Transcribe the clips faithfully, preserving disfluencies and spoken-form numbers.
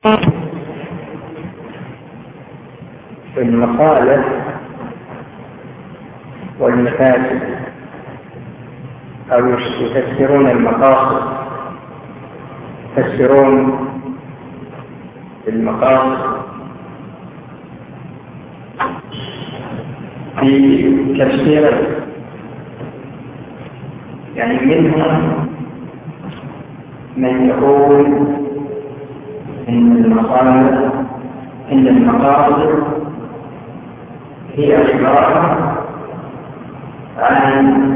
المصالح والمفاسد، أو يفسرون المقاصد، يفسرون المقاصد في تفسير، يعني منهم من يقول إن المصالح إن المقاصد هي عبارة عن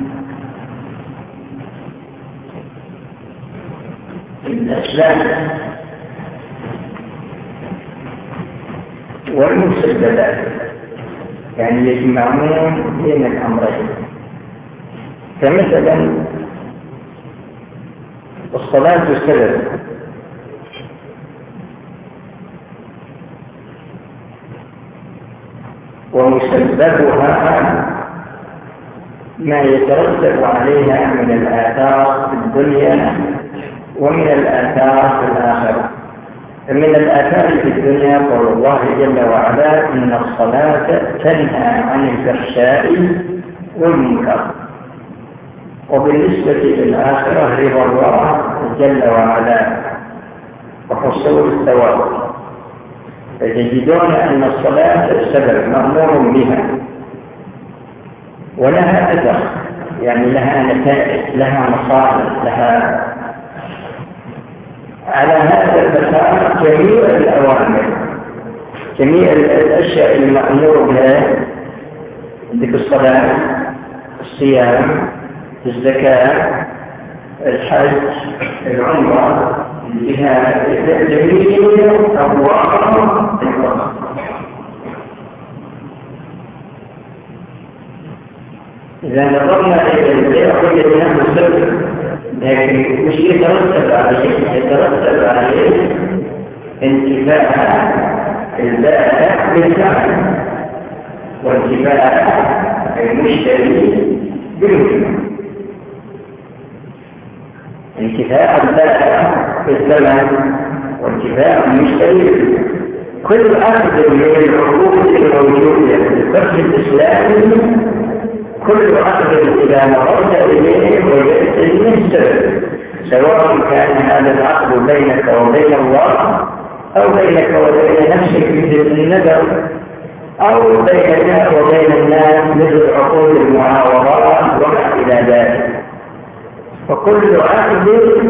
الأسباب والمسببات، يعني يجمعون بين الأمرين. فمثلا الصلاة سبب، ومسببها ما يترتب عليها من الآثار في الدنيا ومن الآثار في الآخرة. من الآثار في الدنيا قول الله جل وعلا إن الصلاة تنهى عن الفحشاء والمنكر، وبالنسبة للآخرة رضا الله جل وعلا وحصول الثواب. فتجدون أن الصلاة سبب مأمور بها ولها أثر، يعني لها نتائج، لها مصالح، لها على هذا المسار جميع الأوامر، جميع الأشياء المأمور بها ذكر الصلاة، الصيام، الزكاة، الحج، العمرة، الجهاد، جميع أبواب الوقت. إذا نظرنا إلى البيع وجدنا مسبب، لكن مش يترتب عليه، يترتب عليه انتفاع البائع بالسعر وانتفاع المشتري بالمنفعة. انتفاع البائع بالثمن وانتفاع المشتري، كل عقد من العقود الموجودة في الفقه الإسلامي، كل عقد إذا نظرت إليه وجدت السبب، سواء كان هذا العقد بينك وبين الله، أو بينك وبين نفسك مثل النذر، أو بينك وبين الناس مثل عقود المعاوضات وما إلى ذلك. فكل عقد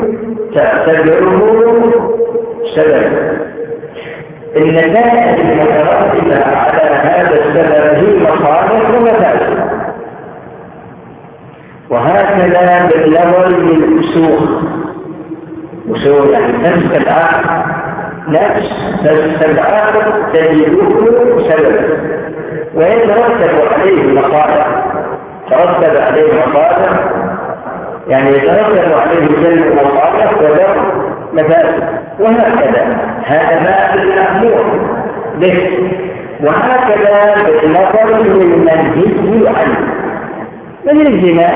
تعتبره سبب. النتائج المترتبة على هذا السبب هي مصالح ومفاسد. وهكذا بالنظر للأصول، أصول يعني نفس العقد، نفس العقد تجده سبب ويترتب عليه مصالح، ترتب عليه مصالح، يعني يترتب عليه جلب مصالح ودفع مفاسد، وهكذا هذا ما المأمور به. وهكذا بالنظر للمنهي عنه، مثل الزنا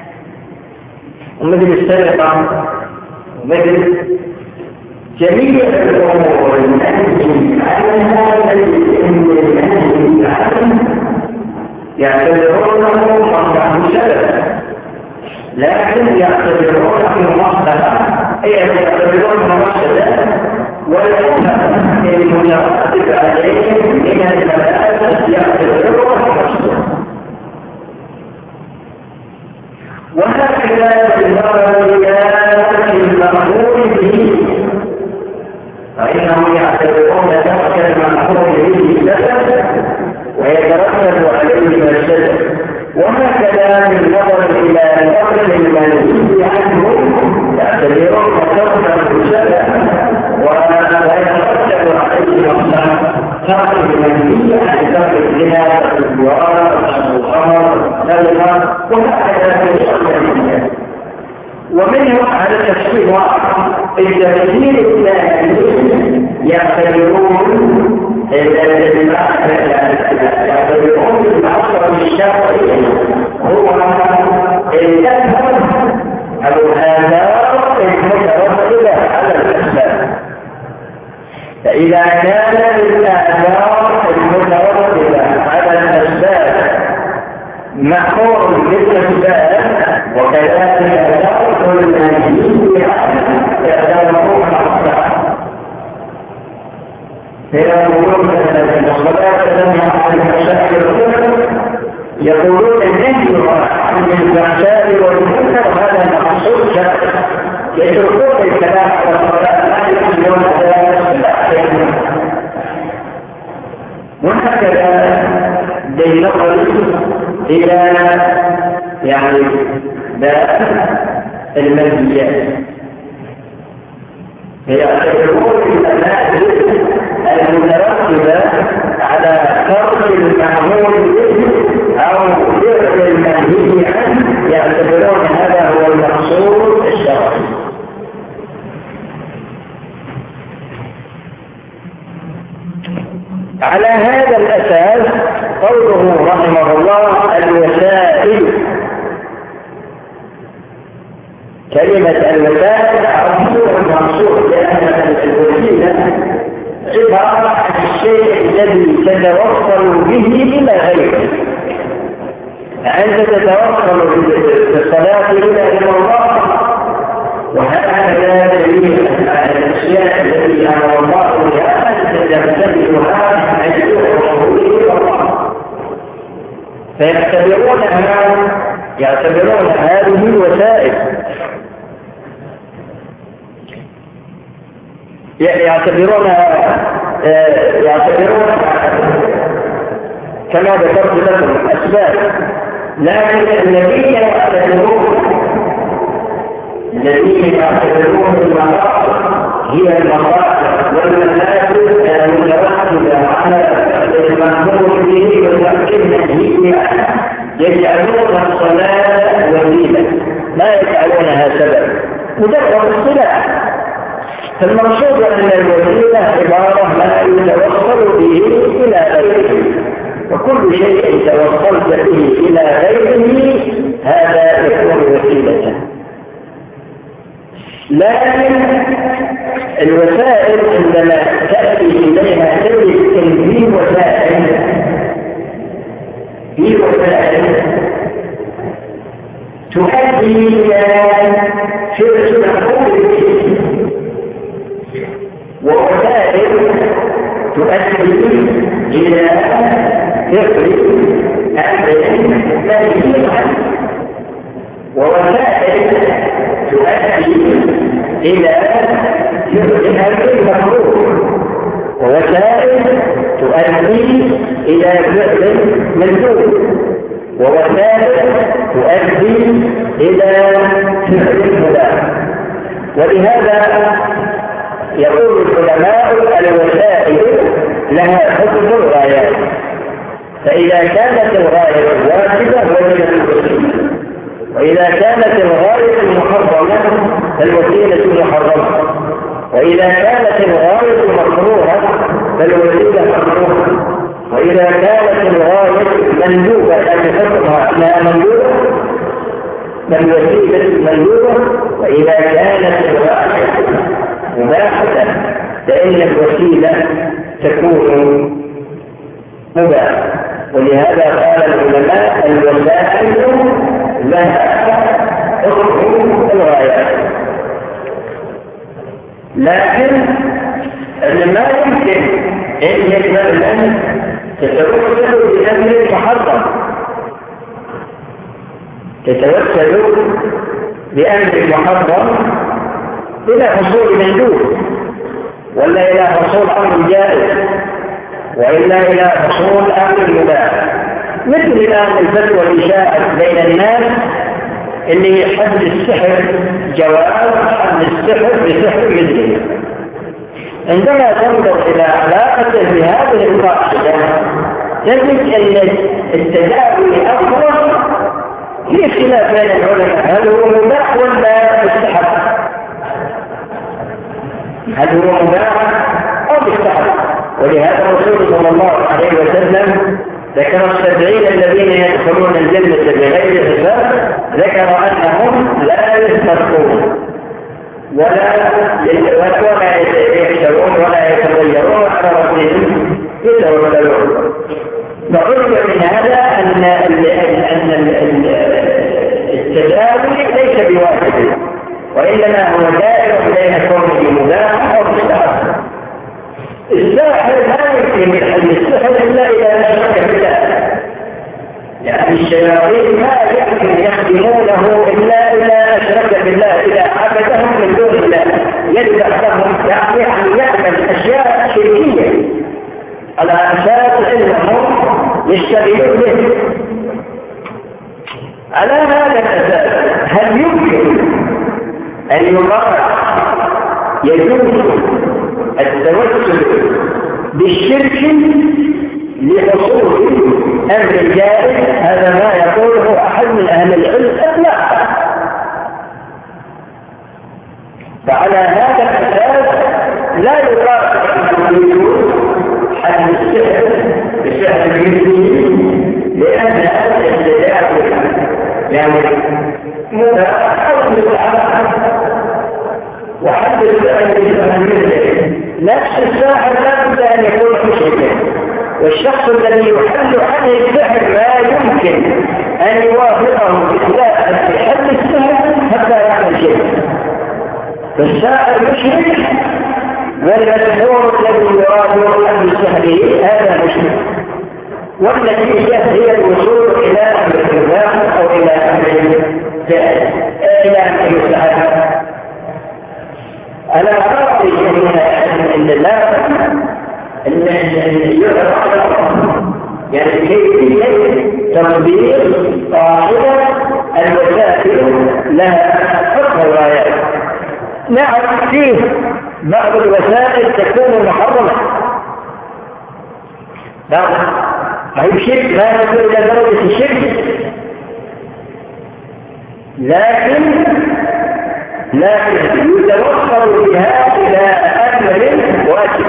ومثل السرقة ومثل جميع الأمور المنهي عنها المنهي عنه يعتبرونه مصلحة سببا، لكن يعتبرونه مصلحة، أي يعتبرونه مصلحة، والمترتب عليهم من المفاسد يعتبرونه مصلحة. وهكذا بالنظر إلى المأمور به، فإنهم يعتبرون ترك المأمور به سبب ويترتب عليه السبب. وهكذا بالنظر إلى الأمر المنهي عنه يعتبرون تركه سبب ويترتب عليه مصلحة. ترك المنهي عن ترك الزنا، ترك الزواج، ترك الخمر، سلمة، وهكذا في الشرع. ومنهم على تفسير واحد التفسير الثاني يعتبرون يعتبرون العصر الشرعي هو الأثر أو الآثار المترتبة على الأسباب. الصلاة تنهى عن الفحشاء والمنكر يقولون النهي عن الفحشاء والمنكر هذا مقصود شرعي يتركون الكلام على الصلاة لا يحملون على الصلاة وهكذا بنقل إلى يعني باب المنهيات يعتبرون المناهج المترتبة على ترك المعمول به أو فعل المنهي عنه يعتبرون هذا هو المقصود الشرعي. على هذا الأساس قوله رحمه الله الوسائل، كلمة الوسائل عرفوها المقصود لأن الوسيلة عبارة عن الشيء الذي تتوصل به إلى غيره. أنت تتوصل بالصلاة إلى الله وهذا دليل على الأشياء التي أمر الله بها أن تتبعها عن رسوله إلى الله فيعتبرونها يعتبرون هذه الوسائل يعتبرونها يعتبرونها كما ذكرت لكم أسباب، لكن الذين يعتبرون الذين يعتبرون المقاصد هي المقاصد والمنافذ المترتبة على المأمور به والمحكم به يجعلون الصلاة وسيلة لا يجعلونها سبب مجرد الصلاة. فالمقصود أن الوسيلة عبارة ما يتوصل به إلى غيره، وكل شيء توصلت به إلى غيره هذا يكون وسيلة. لكن الوسائل عندما تأتي إليها تجد أن في وسائل في وسائل تؤدي إلى شرك مقبول به، ووسائل تؤدي إلى فقر أمر منهي عنه، ووسائل تؤدي إلى فعل أمر مكروه، ووسائل تؤدي إلى فعل مندوب، ووسائل تؤدي إلى فعل مباح. ولهذا يقول العلماء الوسائل لها حكم الغايات، فإذا كانت الغاية واجبة وجبت الوسيلة، وإذا كانت الغاية محرمة فالوسيلة محرمة، وإذا كانت الغاية مكروهة فالوسيلة مكروهة، وإذا كانت الغاية مندوبة أن حكمها أنها مندوبة فالوسيلة مندوبة، وإذا كانت الغاية مباحة فإن الوسيلة تكون مباحة. ولهذا قال العلماء الوسائل لها حكم الغايات، لكن ما يمكن أن يجمل أن تتوسل بأمر محرم تتوسل بأمر محرم إلى حصول مندوب، ولا إلى حصول أمر جائز، وإلا إلى حصول أمر مباح. مثل الآن الفتوى اللي شاءت بين الناس اللي حد السحر جواز حد السحر بسحر مثله. عندما تنظر إلى علاقته بهذه القاعدة تجد أن التداوي أفضل في خلاف بين العلماء هل هو مباح ولا مستحب، هل هو مباح أو مستحب. ولهذا الرسول صلى الله عليه وسلم ذكر السبعين الذين يدخلون الجنة بغير حساب، ذكر أنهم لا يسترقون ولا ولا يحشرون ولا يتغيرون على ربهم يتوكلون. فعلم من هذا أن التداوي ليس بواجب، وإنما هو دائر بين كونه مباح أو مستحب. الساحر لا يمكن يحل السحر إلا إذا أشرك بالله، يعني الشياطين ما يمكن يخدمونه إلا إذا أشرك بالله، إذا عبدهم من دون الله يذبح لهم، يعني يعمل أشياء شركية على أساس أنهم يشتغلون به. على هذا الأساس هل يمكن أن يقال يجوز التوسل بالشرك لحصول أمر جائز؟ هذا ما يقوله أحد من أهل العلم إطلاقا. فعلى هذا الأساس لا يقال يجوز حل السحر بسحر المثلي، لأن هذا الجدال يعني متحول وحد السحر المثلي. نفس الساحر لا بد أن يكون مشركا، والشخص الذي يحل عنه السحر لا يمكن أن يوافقه بخلاف في حل السحر حتى يعمل شيء. فالساحر مشرك، والمسحور الذي يراد حل سحره هذا مشرك، والنتيجة هي الوصول إلى أمر الإباحة أو إلى أمر جائز، إلى أمر السحر. أنا أعرف أن لا أن يعرف يعني كيفية تطبيق قاعدة الوسائل لها حكم الغايات. نعم فيه بعض الوسائل تكون محرمة، بعض ما هي شرك، ما يصل إلى درجة الشرك، لكن لكن يتوصل بها إلى أمر واجب.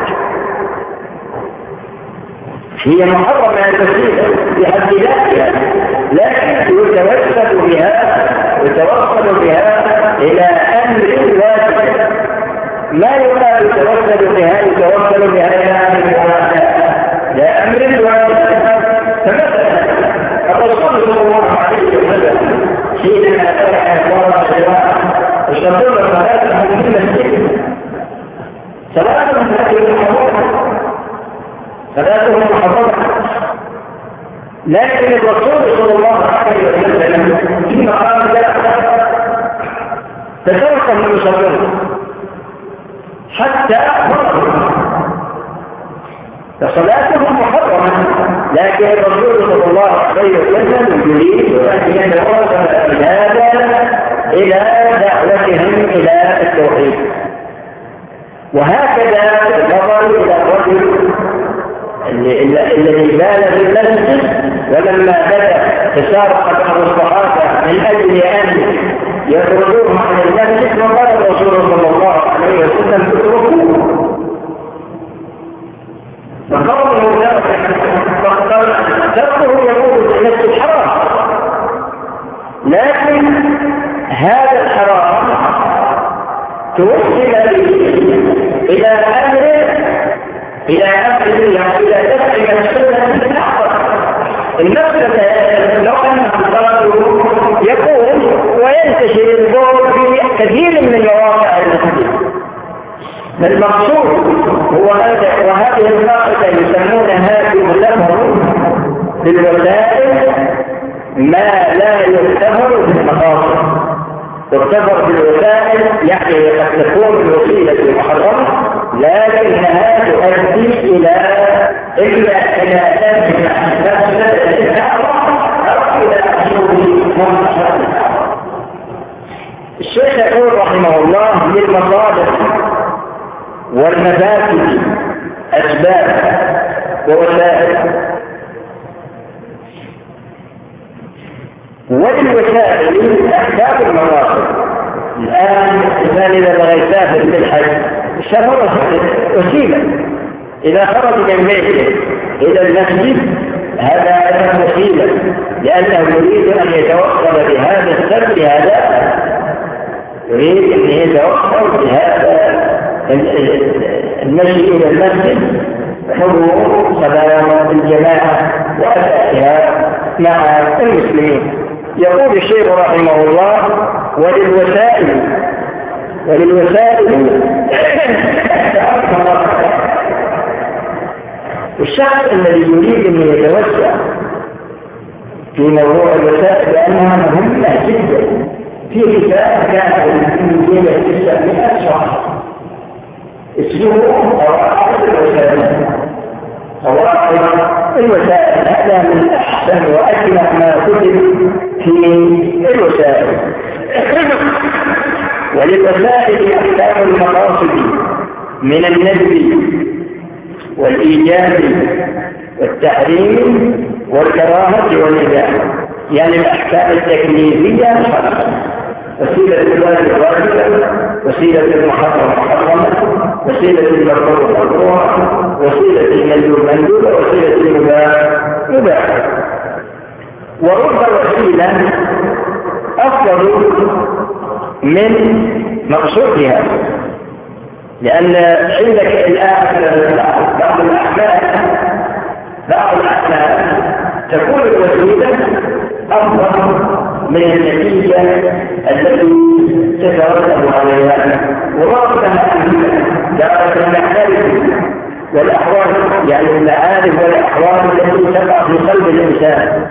هي محرمة تفصيلا بحد ذاتها، لكن يتوصل بها يتوصل بها إلى أمر واجب. ما يقال يتوصل بها يتوصل بها إلى أمر واجب، لا أمر واجب. فمثلا الرسول صلى الله عليه وسلم حينما فتح الله الجماعة اشتغل صلاة من المسجد، صلاة من المسجد صلاته محرمة، لكن الرسول صلى الله عليه وسلم فيما قال لا تترك من يصلون حتى فصلاته محرمة، لكن الرسول صلى الله عليه وسلم يريد أن يتوصل هذا إلى دعوتهم إلى التوحيد. وهكذا نظر إلى الرجل الذي بال في المسجد، ولما بدأ تسارق بعض الصحابة من أجل أن يخرجوهم عن المسجد، وقال الرسول صلى الله عليه وسلم اتركوه، فقوله تركه يقول في نفس الحرام، لكن هذا الحرام توصل إلى أمر إلى أمر إلى دفع مفسدة النفس. لو أنه يقول وينتشر الضوء في كثير من مواقع المسجد، المقصود هو هذا. وهذه القاعدة يسمونها يغتفر بالوسائل ما لا يغتفر بالمقاصد. يغتفر بالوسائل يعني قد تكون الوسيلة محرمة، لكنها تؤدي إلى إلا إلى الشيخ يقول رحمه الله للمصالح والمفاسد أسباب ووسائل، وللوسائل أسباب المواصل. الآن الإنسان إذا بغى يسافر في الحج السفر وسيلة، إذا خرج من بيته إلى المسجد هذا أيضا وسيلة، لأنه يريد أن يتوصل بهذا السفر هذا يريد أن يتوصل بهذا المشي إلى المسجد حضور صلاة الجماعة وأدائها مع المسلمين. يقول الشيخ رحمه الله وللوسائل وللوسائل الشخص الذي يريد أن يتوسع في موضوع الوسائل لأنها مهمة جدا. في رسالة كانت في جيلة تسعمائة شهر اسمه قواعد الوسائل. قواعد الوسائل هذا من أحسن وأجمع ما كتب في الوسائل. وللوسائل أحكام المقاصد من النبي والإيجاب والتحريم والكراهة والإباحة، يعني الأحكام التكليفية الخاصة، وسيلة الواجب واجبة، وسيلة المحرم محرمة، وسيلة المكروه مكروه، وسيلة المندوب مندوبة، وسيلة المباح مباح. ورب وسيلة أفضل من مقصودها، لأن عندك الآن بعض الأحكام بعض الأحكام تكون الوسيلة أفضل من النتيجة التي تترتب عليها. ورابطها دارة المعارف والأحوال، يعني المعارف والأحوال التي تقع في قلب الإنسان،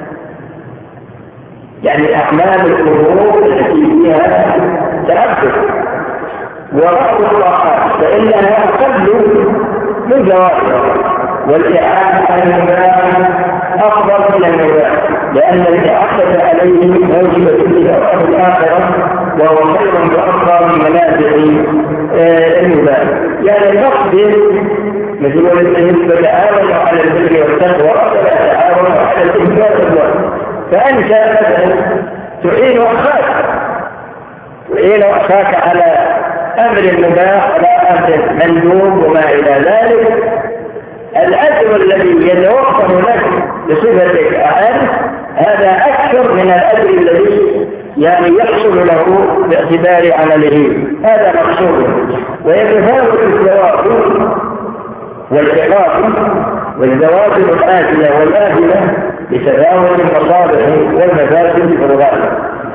يعني أعمال الأمور التي فيها تأثر. ورفض الطاعات فإنها أقل من زواجها، والإعانة على المباح أفضل من المباح، لأن الإعانة عليه موجبة في ثواب الآخرة، وهو خير وأفضل من منازع المباح. يعني النقد مثل الذين تعاونوا على البر والتقوى ولا تعاونوا على الإثم والعدوان. فأنت تعين أخاك تعين أخاك على أمر مباح على أمر مندوب وما إلى ذلك، الأجر الذي يتوفر لك بصفتك أعلى هذا أكثر من الأجر الذي يعني يحصل له باعتبار عمله. هذا مقصود. ويتفاوت الثواب والعقاب والزواج الآجلة والآجلة بتفاوت المصالح والمفاسد في الغالب.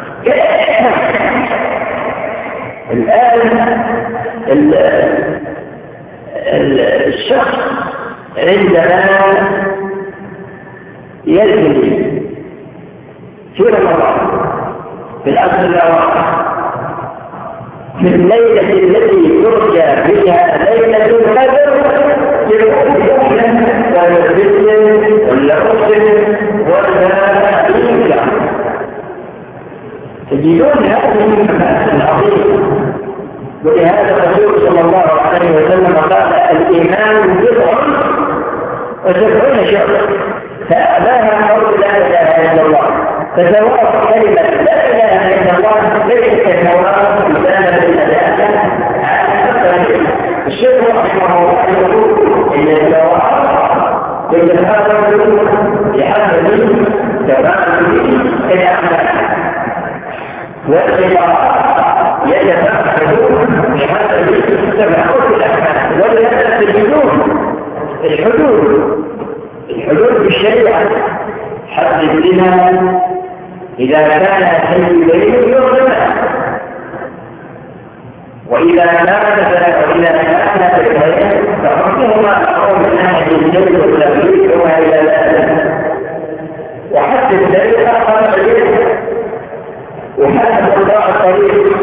الآن الشخص عندما يلتزم في رمضان في العصر الأواخر في الليلة التي ترجى فيها ليلة القدر يقول ولا الفتن ولا أسر ولا إنجا، تجدون هذه المفاسد العظيمة. ولهذا الرسول صلى الله عليه وسلم قال الإيمان بضع وسبعون شعبة، فأباها قول لا إله إلا الله، فثواب كلمة لا إله إلا الله ليس كثواب إبانة الأداء. الشيخ رحمه الله يقول إن الثواب يتفاوت بحسب تفاوت الأعمال، والخطاب يتفاوت بحسب تفاوت الأعمال. ولهذا تجدون الحدود الحدود في الشريعة حد الزنا إذا كان حي بين يرجم، وإذا كان وإذا كان بالخير فحكمهما أقوم من ناحية الجلد والتبليغ وما إلى ذلك. وحد الدليل أقام الجلد وحد قضاء الطريق،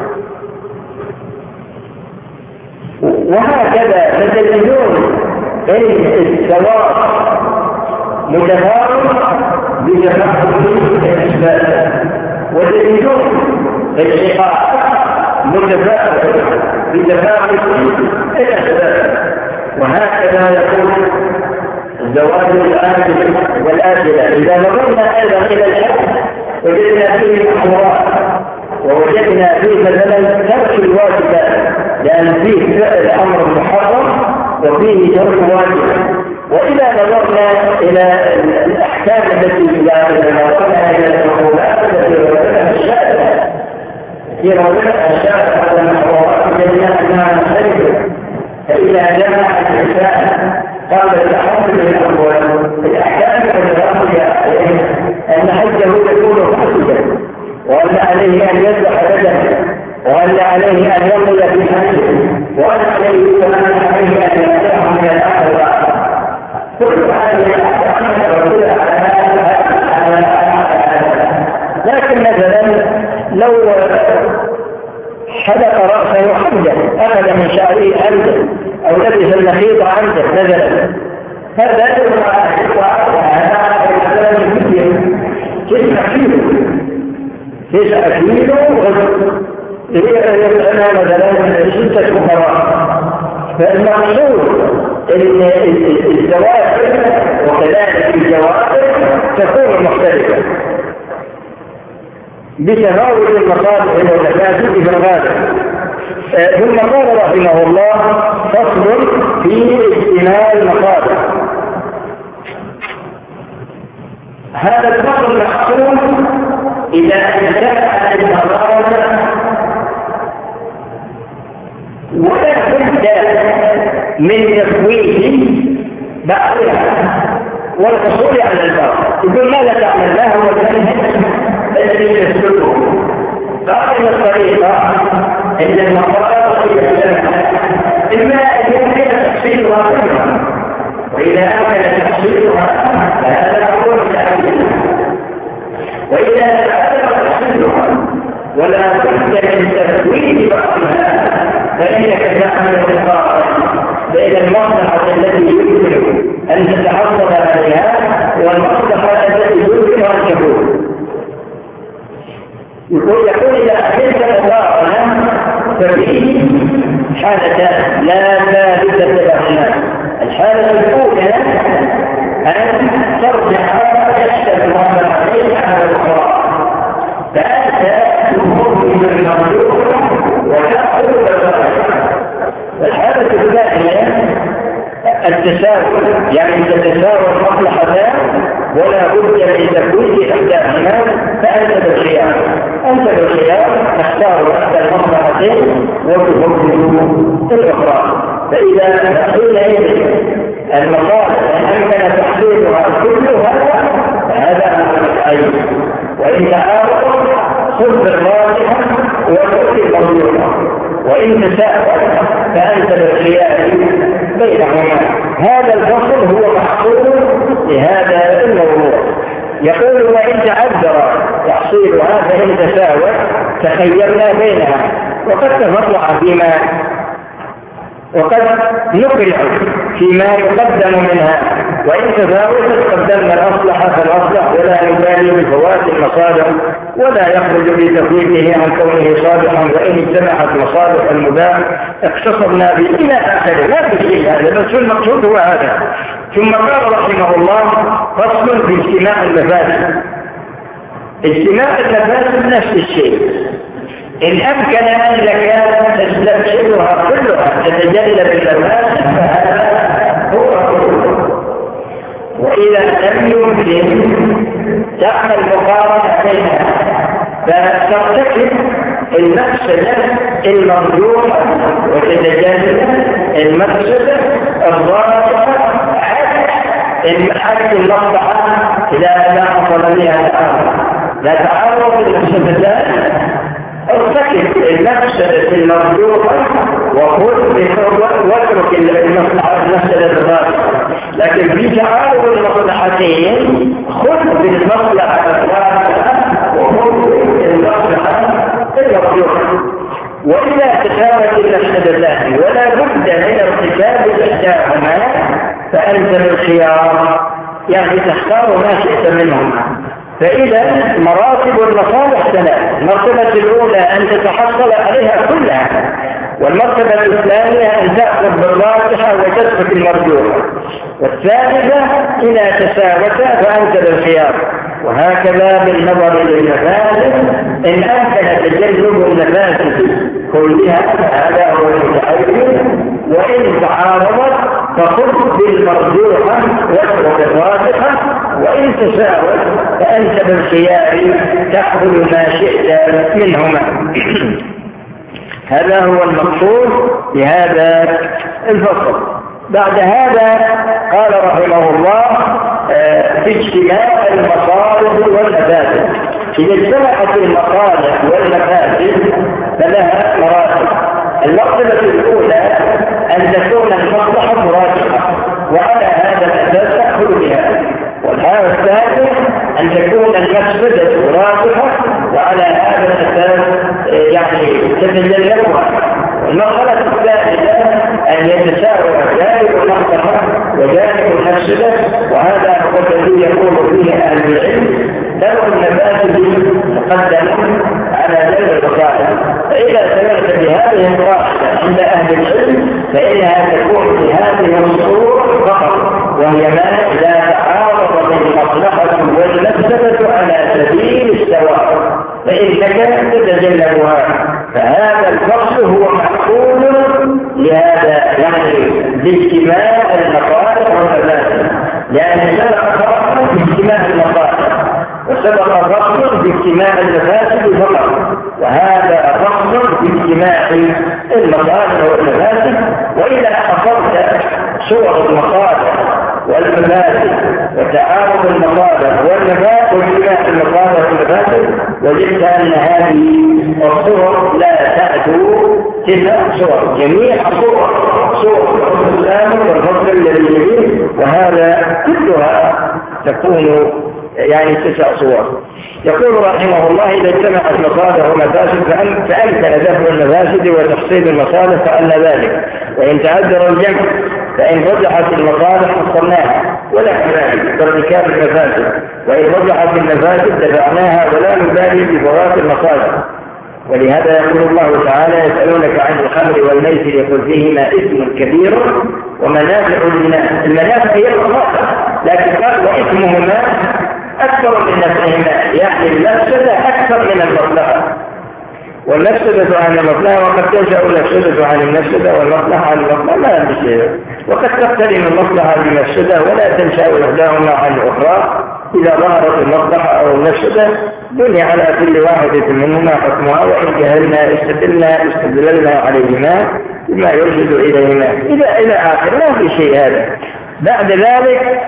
وهكذا فتجدون ان الثواب متفاوت بتفاوت الاسباب، وتجدون العقاب متفاوت بتفاوت الاسباب. وهكذا يكون الزواج الآجل والآجلة. إذا نظرنا أيضا إلى الحج وجدنا فيه الأموال، ووجدنا فيه مثلا ترك الواجبات، لأن فيه فعل أمر محرم وفيه ترك واجب. وإذا نظرنا إلى الأحكام التي إذا نظرنا إلى الحكومات التي وجدها الشارع في وجدها الشارع على المحرمات وجدنا أنها مختلفة. فإذا جمع الإنسان قال التحكم بالأموال الأحكام التي أن حجه يكون فاسدا، وأن عليه أن يذبح بدنه، وأن عليه أن يمضي في حجه، وأن عليه أن عليه أن يأتيه من الآخرة. لكن مثلا لو حلق رأسه حمدا أخذ من شعره حمدا أو لبس النخيط عمدا مثلا هذا تسع كيلو تسع كيلو أنا مثلا ستة كفرات. فالمقصود ان الزواج وكذلك الجوائز تكون مختلفة بتفاوت المصالح والمفاسد في الغالب. ثم قال رحمه الله فصل في اجتماع المصالح. هذا الفصل محصول إذا انتهت المصالح ولا بد من تفويت بعضها والحصول على الباطل. يقول ماذا تعمل؟ ما هو الذي يسلكه؟ قال الطريقة عند المصالح إما أن يمكن تحصيلها كلها، وإذا أمكن تحصيلها فهذا هو التأكيد، وإذا أمكن تحصيلها ولا بد من تفويت بعضها فإنك تعمل القاعدة بين المصلحة التي يمكن أن تتحصل عليها والمصلحة التي يمكن أن تكون. يقول يقول إذا أحدث القاعدة ففيه حالتان لا ثالثة لهما. الحالة الأولى أن ترجع تشتغل الله عليه على الأخرى، فأنت تمر من المرجوع وتأخذ الحالة الثانية التساوي، يعني تتساوى المصلحتان ولا بد من تفويت إحداهما فأنت بالخيار. أنت بالخيار تختار إحدى المصلحتين وتفوت الأخرى. فإذا حينئذ المصالح أمكن تحصيلها كلها فهذا هو الخير، وإن تعارض خذ بالراجحة وتؤتي المرجوحة، وإن تساءل فأنت بالخيار بينهما. هذا الفصل هو محصول لهذا الموضوع. يقول وإن تعذر تحصيلها فإن تساوت تخيرنا بينها، وقد تفرع فيما وقد نقرع فيما يقدم منها، وإن تفاوتت قدمنا الأصلح فالأصلح ولا نبالي بفوات المصالح ولا يخرج بتفويته عن كونه صالحا، وإن اجتمعت مصالح المباح اقتصرنا به إلى آخره. لا بشيء هذا، بس المقصود هو هذا. ثم قال رحمه الله فصل في اجتماع المفاسد. اجتماع المفاسد نفس الشيء، إن أمكن أنك تستبعدها كلها تتجلى بالمفاسد فهذا هو كله، وإذا لم يمكن تعمل مقارنة بينها فترتكب المفسدة المرجوحة وتتجنب المفسدة الظاهرة حتى المصلحة إذا لا حصل بها الآخر. لا تعرض للمفسدتان، ارتكب المفسدة المرجوحة وخذ واترك المصلحة المفسدة الظاهرة. لكن في تعارض المصلحتين خذ بالمصلحة الظاهرة وخذ بالمصلحة المرجوحة. وإذا تساوت المفسدتان ولا بد من ارتكاب إحداهما فأنت بالخيار، يعني تختار ما شئت منهما. فإذا مراتب المصالح ثلاث: المرتبة الأولى أن تتحصل عليها كلها، والمرتبة الثانية أن تأخذ بالراجحة وتترك المرجوحة، والثالثة إذا تساوت فأنت بالخيار. وهكذا بالنظر للمفاسد إن أمكن تجنب المفاسد كلها هذا هو المتعين، وإن تعارضت فخذ بالمرجوحة واترك الراجحة، وإن تساوت فأنت بالخيار تأخذ ما شئت منهما. هذا هو المقصود بهذا الفصل. بعد هذا قال رحمه الله في اجتماع المصالح والمفاسد. إذا اجتمعت المصالح والمفاسد فلها مراتب. المرتبة الأولى أن تكون المصلحة راجحة، وعلى هذا الأساس تأخذ بها. والحالة الثالثة أن تكون المفسدة راجحة وعلى هذا الأساس يعني تتجنبها. المرحلة الثالثة أن يتساوى جانب المصلحة وجانب المفسدة، وهذا هو الذي يقول فيه أهل العلم درء المفاسد مقدم على جلب المصالح. فإذا سمعت بهذه القاعدة عند أهل العلم فإنها تكون في هذه الصورة فقط، وهي ما إذا تعارض المصلحة والمفسدة على سبيل السواء فإنك تتجنبها. فهذا الفصل هو معقول لهذا يعني باجتماع المصالح والمفاسد، لأن سبق فرق باجتماع المصالح وسبق فصل باجتماع المفاسد فقط، وهذا فصل باجتماع المصالح والمفاسد. وإذا أخذت صور المصالح والمفاسد وتعارض المصالح والمفاسد واجتماع المصالح والمفاسد وجدت أن هذه الصور لا تعدو تسع صور، جميع صور صور الإسلام والفضل الذي يليه، وهذا كلها تكون يعني تسع صور. يقول رحمه الله إذا اجتمعت مصالح ومفاسد فأمكن دفع المفاسد وتحصيل المصالح فأن ذلك، وإن تعذر الجمع فإن رجحت المصالح حصلناها ولا كذلك بارتكاب المفاسد، وإن رجحت المفاسد دفعناها ولا نبالي بفوات المصالح. ولهذا يقول الله تعالى يسألونك عن الخمر والميسر يقول فيهما اسم كبير ومنافع للناس. المنافع هي المصالح، لكن قال واسمهما أكثر من نفعهما، يعني المفسدة أكثر من المصلحة، والمفسدة عن المصلحة وقد تنشأ المفسدة عن المفسدة والمصلحة عن المصلحة لا بشيء، وقد تقترن المصلحة بمفسدة ولا تنشأ إحداهما عن الأخرى. إذا ظهرت المصلحة أو المفسدة بني على كل واحدة منهما حكمها، وإن جهلنا استدلنا استدللنا عليهما بما يرشد إليهما إلى إلى آخر. لا في شيء هذا. بعد ذلك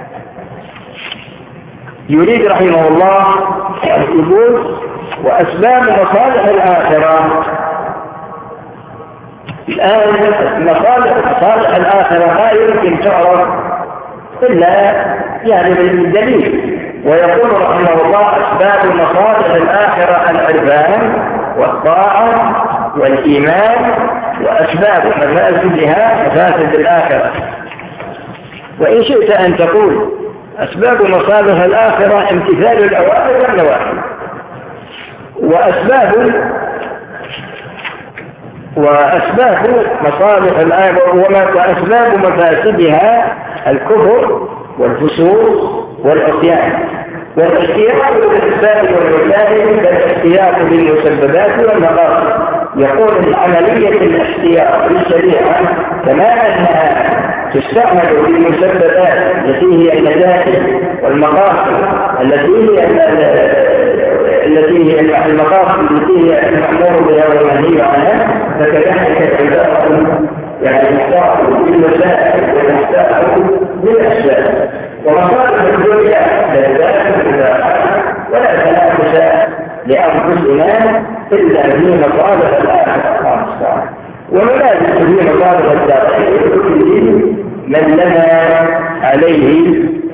يريد رحمه الله يقول وأسباب مصالح الآخرة. الآن مصالح مصالح الآخرة لا يمكن تعرف إلا يعني بالدليل. ويقول رحمه الله أسباب مصالح الآخرة العرفان والطاعة والإيمان، وأسباب مفاسدها مفاسد الآخرة. وإن شئت أن تقول أسباب مصالح الآخرة امتثال الأوامر والنواهي، وأسباب وأسباب مصالح الآخرة وأسباب مفاسدها الكفر والفسوق والعصيان. والاحتياط بالأسباب والوسائل كالاحتياط بالمسببات والمقاصد. يقول العملية الاحتياط بالشريعة كما أنها تستعمل بالمسببات التي هي النتائج والمقاصد التي هي التي هي المقاصد التي هي المأمور بها والمنهي عنها، فكذلك العبادة يعني تحتاط بالوسائل وتحتاط بالأسباب. ومصالح الدنيا لذات ولا تنافس لأنفسنا إلا في مصالح الآخرة، ونلازم في مصالح الدارين من لنا عليه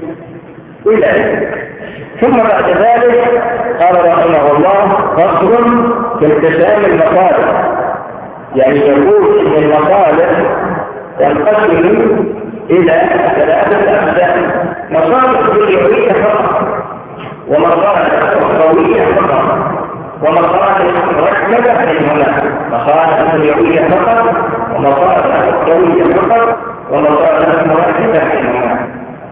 إلى. ثم بعد ذلك قال رحمه الله فصل في انقسام المصالح، يعني يقول ان المصالح تنقسم الى ثلاثه اقسام: مصالح دنيويه فقط، ومصالح اخرويه فقط، ومصالح مركبه منهما. مصالح دنيويه فقط، ومصالح اخرويه فقط، ومصالح مركبه منهما.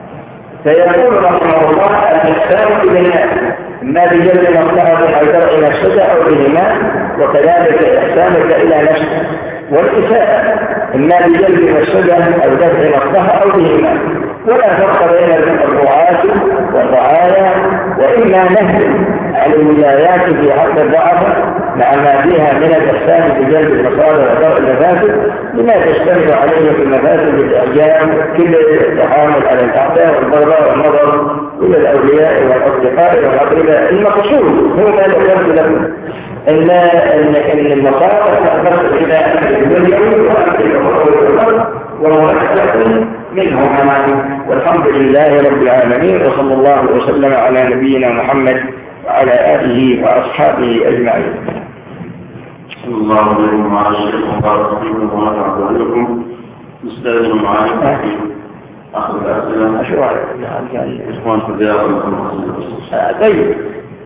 فيقول رحمه الله الاقسام الى ما بجلب مصلحه او درء مفسده او بهما، وكذلك احسانك الى نفسك، والاساءه اما بجلب مفسده او دفع مصلحه او بهما. ولا فرق بين الرعاة والرعايا، واما نهي عن الولايات في حق الضعف مع ما فيها من الاحسان بجلب المصالح ودرء المفاسد لما تشتمل عليه في المفاسد الاحجام كل التحامل على الاعداء والبغضاء والنظر الى الاولياء والاصدقاء والاقرباء. المقصود هو ما ذكرت لكم ان ان المصالح تنقسم الى الدنيا والاخره ومركبه منهما. والحمد لله رب العالمين، وصلى الله وسلم على نبينا محمد وعلى آله وأصحابه أجمعين. الله عليكم وعلى الشيخ وبارك فيكم ونفع عليكم. نستأذن معاكم في أخذ الأسئلة. أشرع إخوان فضيلة. طيب.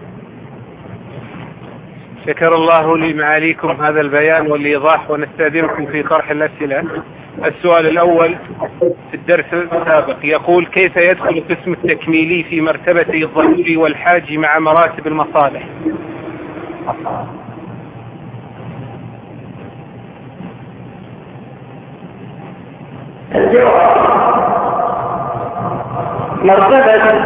شكر الله لمعاليكم هذا البيان والإيضاح، ونستأذنكم في طرح الأسئلة. السؤال الأول في الدرس السابق يقول: كيف يدخل القسم التكميلي في مرتبة الضروري والحاج مع مراتب المصالح؟ الجواب: مرتبة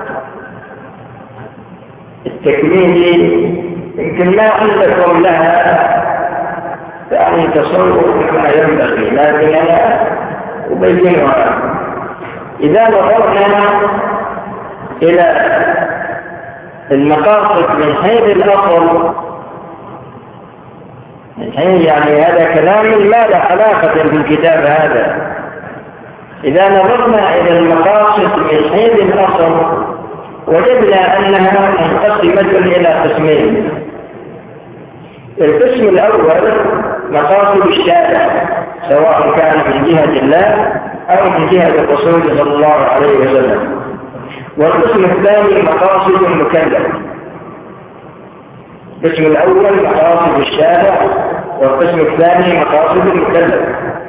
التكميلي يمكن ما عندكم لها يعني تصور كما ينبغي، لكن أنا أبينها. إذا نظرنا إلى المقاصد من حيث الأصل، من حيث يعني هذا كلام ما له علاقة بالكتاب هذا. إذا نظرنا إلى المقاصد من حيث الأصل وجدنا أنها منقسمة إلى قسمين. القسم الأول مقاصد الشارع، سواء كان من جهة الله أو من جهة الرسول صلى الله عليه وسلم. والقسم الثاني مقاصد المكلف. القسم الأول مقاصد الشارع، والقسم الثاني مقاصد المكلف.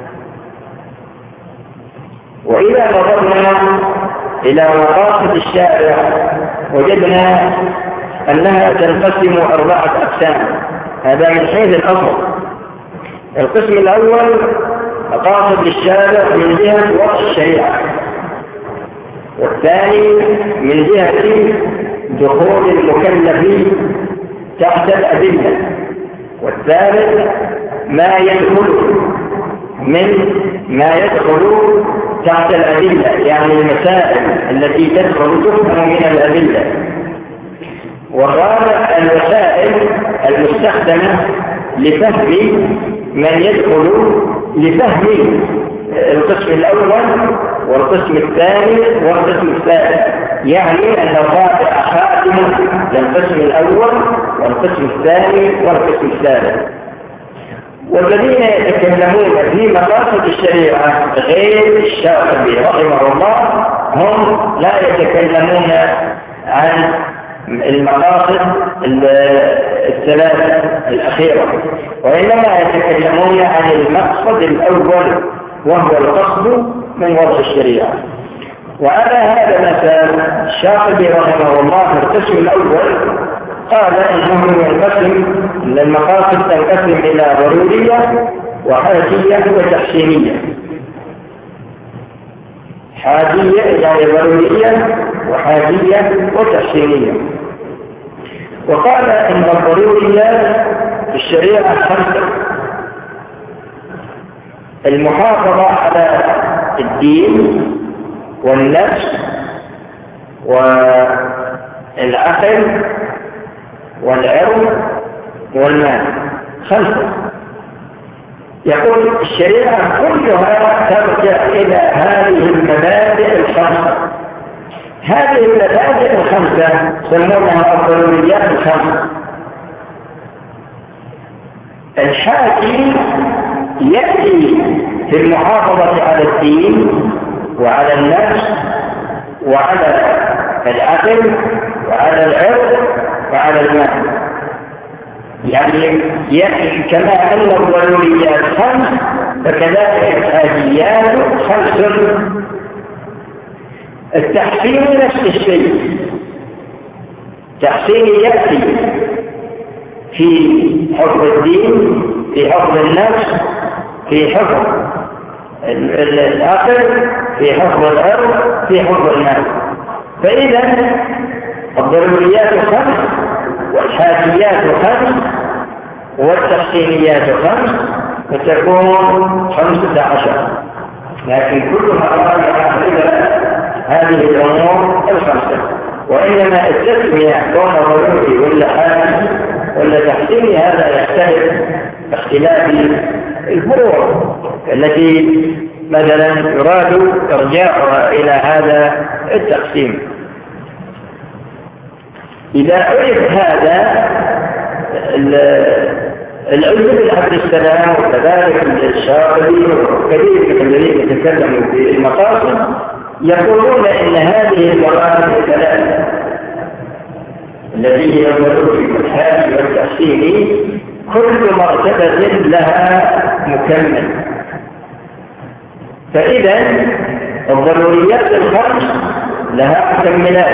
وإذا نظرنا إلى مقاصد الشارع وجدنا أنها تنقسم أربعة أقسام. هذا من حيث الأصل. القسم الأول مقاصد الشارع من جهة وضع الشريعة، والثاني من جهة دخول المكلف تحت الأدلة، والثالث ما يدخل من ما يدخل تحت الأدلة، يعني المسائل التي تدخل تفهم من الأدلة، والرابع الوسائل المستخدمة لفهم من يدخل لفهم القسم الأول والقسم الثاني والقسم الثالث. يعني أن الرابع خاتم للقسم الأول والقسم الثاني والقسم الثالث. والذين يتكلمون في مقاصد الشريعة غير الشافعي رحمه الله هم لا يتكلمون عن المقاصد الثلاثة الأخيرة، وإنما يتكلمون عن المقصد الأول وهو القصد من وضع الشريعة. وعلى هذا المثال الشافعي رحمه الله في القسم الأول قال إنه ينقسم أن المقاصد تنقسم إلى ضرورية وحاجية وتحسينية. حاجية يعني ضرورية وحاجية وتحسينية. وقال إن الضروريات في الشريعة خمسة: المحافظة على الدين والنفس والعقل والعرض والمال، خمسة. يقول الشريعة كلها ترجع إلى هذه المبادئ الخمسة. هذه المبادئ الخمسة سمونها الضروريات الخمسة. الحاكم يأتي في المحافظة على الدين وعلى النفس وعلى العقل وعلى العرض وعلى المال. يعني يعني كما أن الضروريات خمس فكذلك الحاجيات خمس. التحسين نفس الشيء. التحسين يأتي في حفظ الدين، في حفظ النفس، في حفظ العقل، في حفظ العرض، في حفظ المال. فإذا الضروريات خمس والحاجيات خمس والتحسينيات خمس، فتكون خمسة عشر. لكن كلها راجعة إلى هذه الأمور الخمسة. وإنما التسمية كون ضروري ولا حاجي ولا تحسيني هذا يختلف اختلاف الفروع التي مثلا يراد إرجاعها إلى هذا التقسيم. إذا عرف هذا العلم بن عبد السلام وكذلك الشاطبي وكثير من الذين يتكلموا في المقاصد يقولون إن هذه المراتب الثلاثة التي هي المرتبة الحاد والتحسين كل مرتبة لها مكمل. فإذا الضروريات الخمس لها مكملات،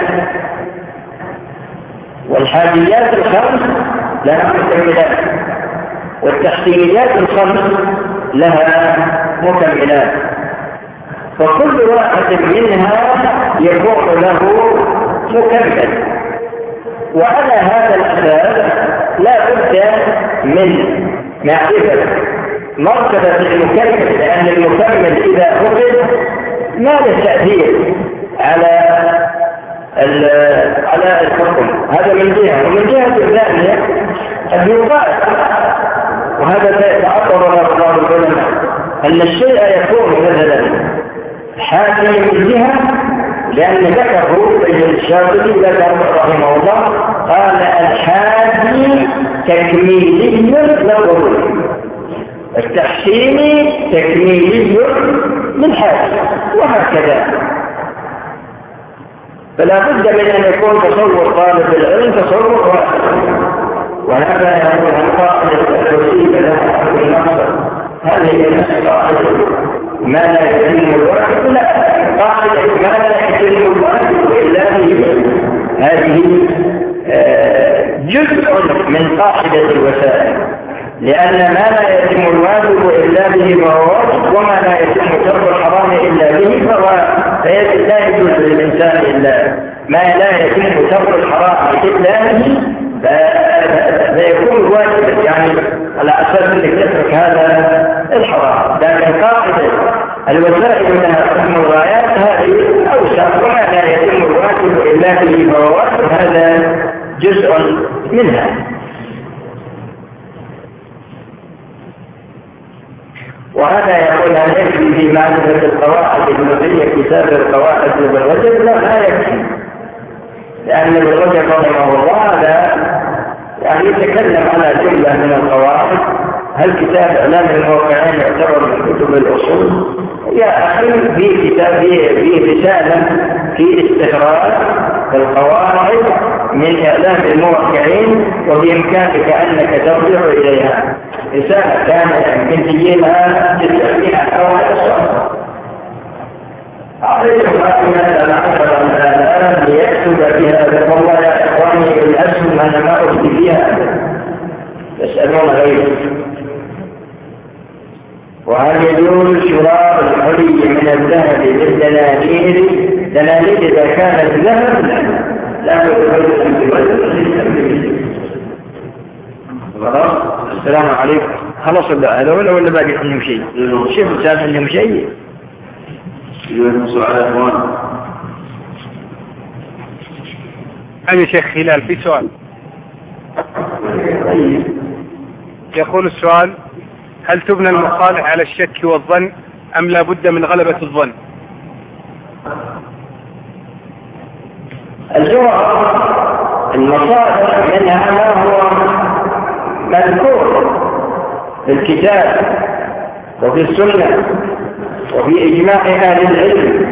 والحاديات الخمس لها مكملات، والتحسينيات الخمس لها مكملات، فكل واحد منها يكون له مكمل. وعلى هذا الأساس لا بد من معرفة مرتبة المكمل، لأن المكمل إذا فقد ما له تأثير على على الحكم. هذا من جهة. ومن جهة الثانية أن يقال، وهذا سيتعطر بعض العلماء، أن الشيء يكون مثلا حاكم من جهة، لأن ذكره بين الشاطبي ذكر رحمه الله قال الحادي تكميلي للضروري، التحسيني تكميلي للحادي، وهكذا. فلا بد من أن يكون تصور طالب العلم تصور واحد، وهذا يقول عن قاعدة الوسيلة لها حق النصر. هذه القاعدة ما لا يتم الواجب، لا قاعدة ما لا يتم الواجب إلا به. هذه جزء من قاعدة الوسائل، لأن ما لا يتم الواجب إلا به فهو واجب، وما لا يتم ترك الحرام إلا به فهو لا يجوز للإنسان إلا ما لا يتم ترك الحرام إلا به فيكون واجبا، يعني على أساس أنك تترك هذا الحرام. لكن قاعدة الوسائل لها حكم الغايات هذه أوسع، وما لا يتم الواجب إلا به فهو واجب، هذا جزء منها. وهذا يقول أن يكفي في معرفة القواعد الفقهية كتاب القواعد ابن رجب؟ لا، لا يكفي، لأن ابن رجب رحمه الله هذا يعني يتكلم على جملة من القواعد. هل كتاب إعلام الموقعين يعتبر من كتب الأصول؟ يا أخي في كتاب في رسالة في استخراج القواعد من إعلام الموقعين، وبإمكانك أنك ترجع إليها. رسالة كانت يمكن تجيبها تسعين أو عشرة. أعطيكم أكمل العشرة الآن ليكتب بها. والله يا إخواني بالأسهم أنا ما أكتب فيها، يسألون غيري. وهل يجوز شراء الحلي من الذهب للدنانير؟ دنانير إذا كانت ذهب لا يجوز. خلاص، السلام عليكم. خلاص هذا ولا ولا باقي عندهم شيء؟ شوف كان عندهم شيء. هذا شيخ هلال في سؤال. يقول السؤال: هل تبنى المصالح على الشك والظن أم لا بد من غلبة الظن؟ الجواب المصالح منها ما هو مذكور في الكتاب وفي السنة وفي إجماع أهل العلم،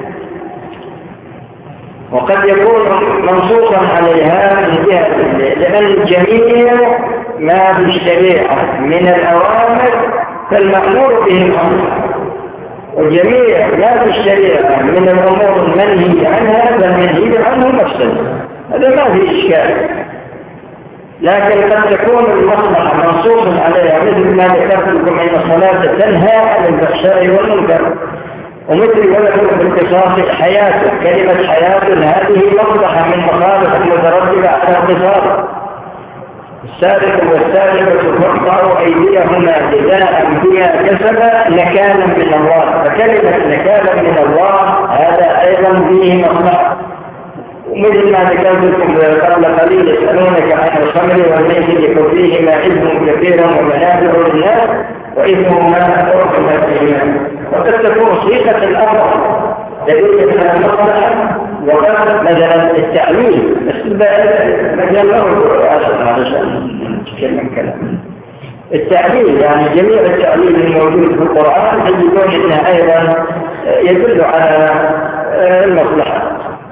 وقد يكون منصوصا عليها من جهة، لأن جميع ما في الشريعة من الأوامر فالمأمور به الأمر، وجميع ما في الشريعة من الأمور المنهي عنها فالمنهي عنه مفسد. هذا ما في إشكال، لكن قد تكون المصلحة منصوصا عليها، مثل ما ذكرت لكم أن الصلاة تنهى عن الفحشاء والمنكر، ومثل ولكم بالقصاص حياته. كلمة حياة هذه مصلحة من مصالح المترتبة على القصاص. السارق والسارقة تقطع أيديهما جزاء بما كسبا نكالا من الله، فكلمة نكالا من الله هذا أيضا فيه مصلحة. ومثل ما ذكرت لكم قبل قليل يسألونك عن الخمر والميسر قل فيهما إثم كثير ومنافع للناس وإثمهما حرمت فيهما. وقد تكون صيغة الأمر تدل على المصلحة وقد مثلا التعليل مجال له علشان نتكلم كلام التعليل، يعني جميع التعليل الموجود في القرآن يجدون أنه أيضا يدل على المصلحة.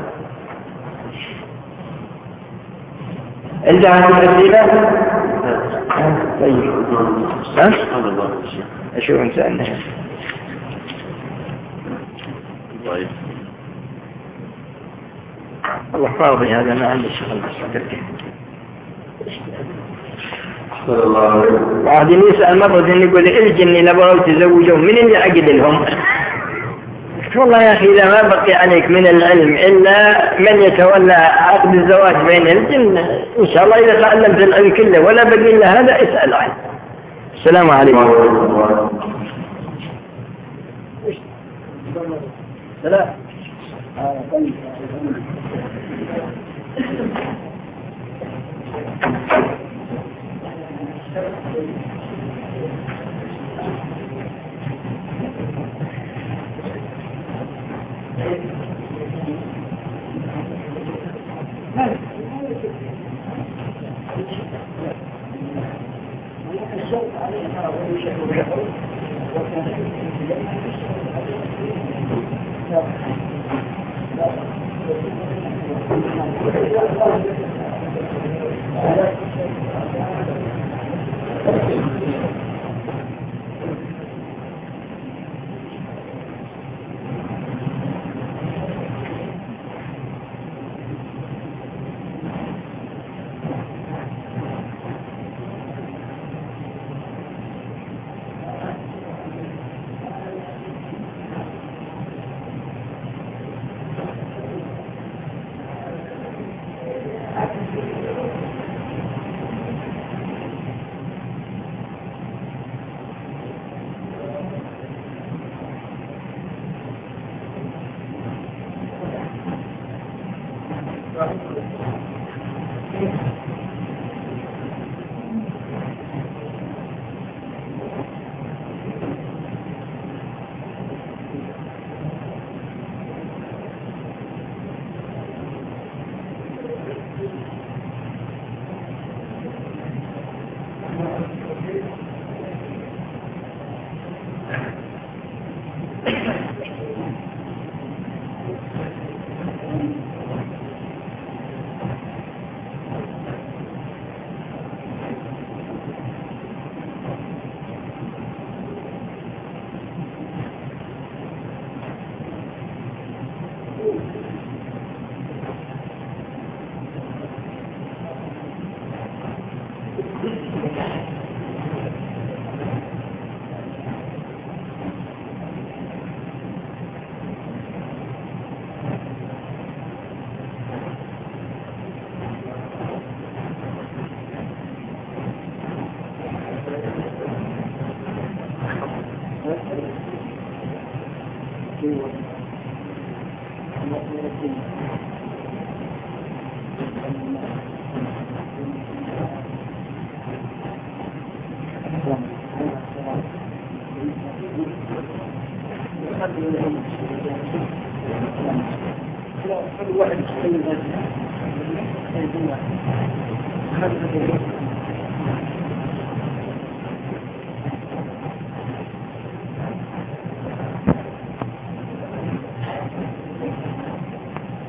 عند هذه الأسئلة طيب ها؟ أشوف إنسان طيب الله فاضي هذا ما عندي شغل بس واحد يسأل مرة يقول الجن لبغوا تزوجوا من اللي عقد لهم؟ والله يا أخي إذا ما بقي عليك من العلم إلا من يتولى عقد الزواج بين الجن إن شاء الله إذا تعلمت العلم كله ولا بقي إلا هذا اسأل عنه. السلام عليكم. سلام.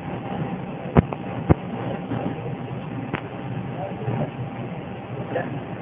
Yeah.